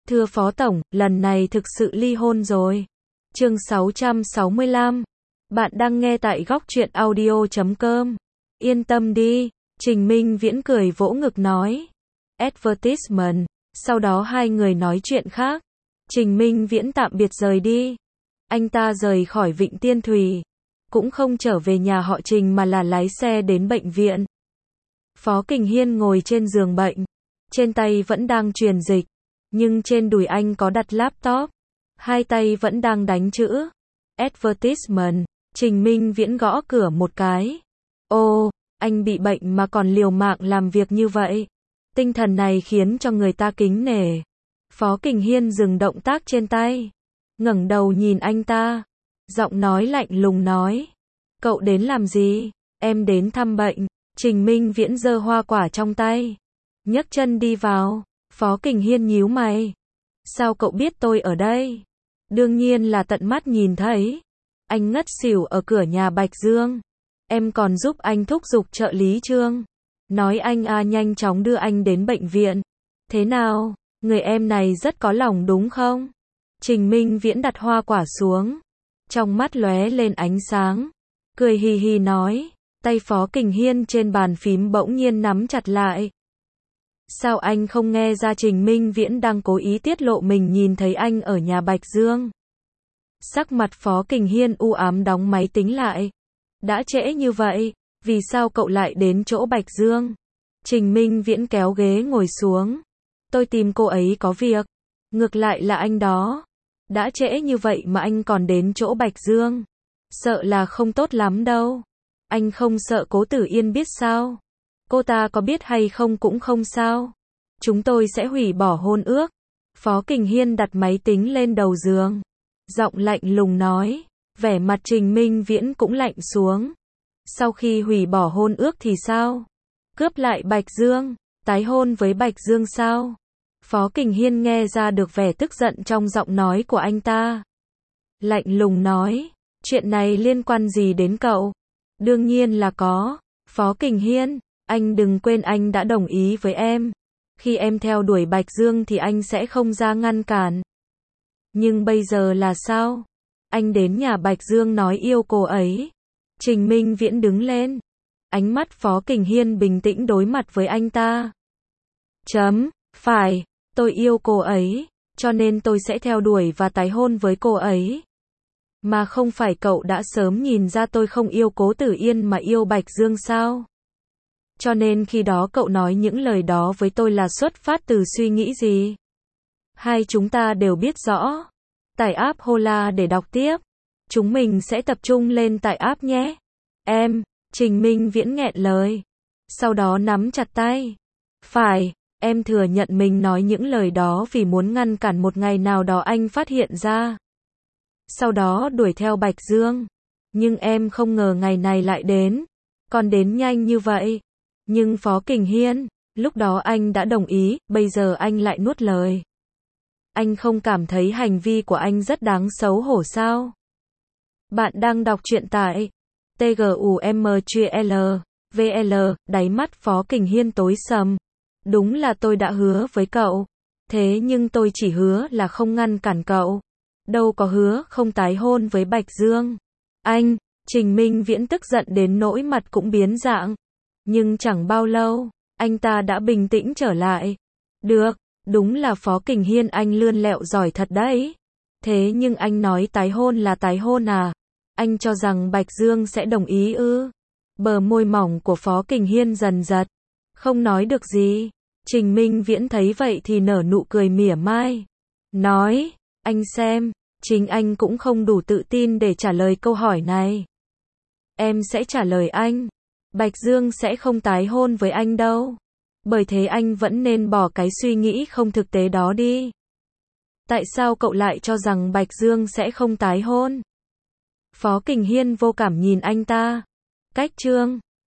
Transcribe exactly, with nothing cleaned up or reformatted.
Thưa Phó Tổng, lần này thực sự ly hôn rồi. Chương sáu trăm sáu mươi lăm. Bạn đang nghe tại góc truyện audio chấm com. Yên tâm đi, Trình Minh Viễn cười vỗ ngực nói. Advertisement. Sau đó hai người nói chuyện khác. Trình Minh Viễn tạm biệt rời đi. Anh ta rời khỏi Vịnh Tiên Thùy. Cũng không trở về nhà họ Trình mà là lái xe đến bệnh viện. Phó Kình Hiên ngồi trên giường bệnh. Trên tay vẫn đang truyền dịch. Nhưng trên đùi anh có đặt laptop. Hai tay vẫn đang đánh chữ. Advertisement. Trình Minh Viễn gõ cửa một cái. Ô, anh bị bệnh mà còn liều mạng làm việc như vậy. Tinh thần này khiến cho người ta kính nể. Phó Kình Hiên dừng động tác trên tay. Ngẩng đầu nhìn anh ta. Giọng nói lạnh lùng nói. Cậu đến làm gì? Em đến thăm bệnh. Trình Minh Viễn giơ hoa quả trong tay. Nhấc chân đi vào. Phó Kình Hiên nhíu mày. Sao cậu biết tôi ở đây? Đương nhiên là tận mắt nhìn thấy. Anh ngất xỉu ở cửa nhà Bạch Dương. Em còn giúp anh thúc giục trợ lý Trương. Nói anh à nhanh chóng đưa anh đến bệnh viện. Thế nào? Người em này rất có lòng đúng không? Trình Minh Viễn đặt hoa quả xuống. Trong mắt lóe lên ánh sáng. Cười hì hì nói. Tay Phó Kình Hiên trên bàn phím bỗng nhiên nắm chặt lại. Sao anh không nghe ra Trình Minh Viễn đang cố ý tiết lộ mình nhìn thấy anh ở nhà Bạch Dương? Sắc mặt Phó Kình Hiên u ám đóng máy tính lại. Đã trễ như vậy, vì sao cậu lại đến chỗ Bạch Dương? Trình Minh Viễn kéo ghế ngồi xuống. Tôi tìm cô ấy có việc. Ngược lại là anh đó. Đã trễ như vậy mà anh còn đến chỗ Bạch Dương. Sợ là không tốt lắm đâu. Anh không sợ Cố Tử Yên biết sao? Cô ta có biết hay không cũng không sao. Chúng tôi sẽ hủy bỏ hôn ước. Phó Kình Hiên đặt máy tính lên đầu giường. Giọng lạnh lùng nói. Vẻ mặt Trình Minh Viễn cũng lạnh xuống. Sau khi hủy bỏ hôn ước thì sao? Cướp lại Bạch Dương? Tái hôn với Bạch Dương sao? Phó Kình Hiên nghe ra được vẻ tức giận trong giọng nói của anh ta. Lạnh lùng nói. Chuyện này liên quan gì đến cậu? Đương nhiên là có. Phó Kình Hiên. Anh đừng quên anh đã đồng ý với em. Khi em theo đuổi Bạch Dương thì anh sẽ không ra ngăn cản. Nhưng bây giờ là sao? Anh đến nhà Bạch Dương nói yêu cô ấy. Trình Minh Viễn đứng lên. Ánh mắt Phó Kình Hiên bình tĩnh đối mặt với anh ta. Chấm, phải, tôi yêu cô ấy, cho nên tôi sẽ theo đuổi và tái hôn với cô ấy. Mà không phải cậu đã sớm nhìn ra tôi không yêu Cố Tử Yên mà yêu Bạch Dương sao? Cho nên khi đó cậu nói những lời đó với tôi là xuất phát từ suy nghĩ gì? Hai chúng ta đều biết rõ. Tải app Hola để đọc tiếp. Chúng mình sẽ tập trung lên tải app nhé. Em, Trình Minh Viễn nghẹn lời. Sau đó nắm chặt tay. Phải, em thừa nhận mình nói những lời đó vì muốn ngăn cản một ngày nào đó anh phát hiện ra. Sau đó đuổi theo Bạch Dương. Nhưng em không ngờ ngày này lại đến. Còn đến nhanh như vậy. Nhưng Phó Kình Hiên, lúc đó anh đã đồng ý, bây giờ anh lại nuốt lời. Anh không cảm thấy hành vi của anh rất đáng xấu hổ sao? Bạn đang đọc truyện tại tgumql, vl, đáy mắt Phó Kình Hiên tối sầm. Đúng là tôi đã hứa với cậu. Thế nhưng tôi chỉ hứa là không ngăn cản cậu. Đâu có hứa không tái hôn với Bạch Dương. Anh, Trình Minh Viễn tức giận đến nỗi mặt cũng biến dạng. Nhưng chẳng bao lâu, anh ta đã bình tĩnh trở lại. Được, đúng là Phó Kình Hiên anh lươn lẹo giỏi thật đấy. Thế nhưng anh nói tái hôn là tái hôn à? Anh cho rằng Bạch Dương sẽ đồng ý ư? Bờ môi mỏng của Phó Kình Hiên dần giật. Không nói được gì. Trình Minh Viễn thấy vậy thì nở nụ cười mỉa mai. Nói, anh xem, chính anh cũng không đủ tự tin để trả lời câu hỏi này. Em sẽ trả lời anh. Bạch Dương sẽ không tái hôn với anh đâu. Bởi thế anh vẫn nên bỏ cái suy nghĩ không thực tế đó đi. Tại sao cậu lại cho rằng Bạch Dương sẽ không tái hôn? Phó Kình Hiên vô cảm nhìn anh ta. Cách Trương.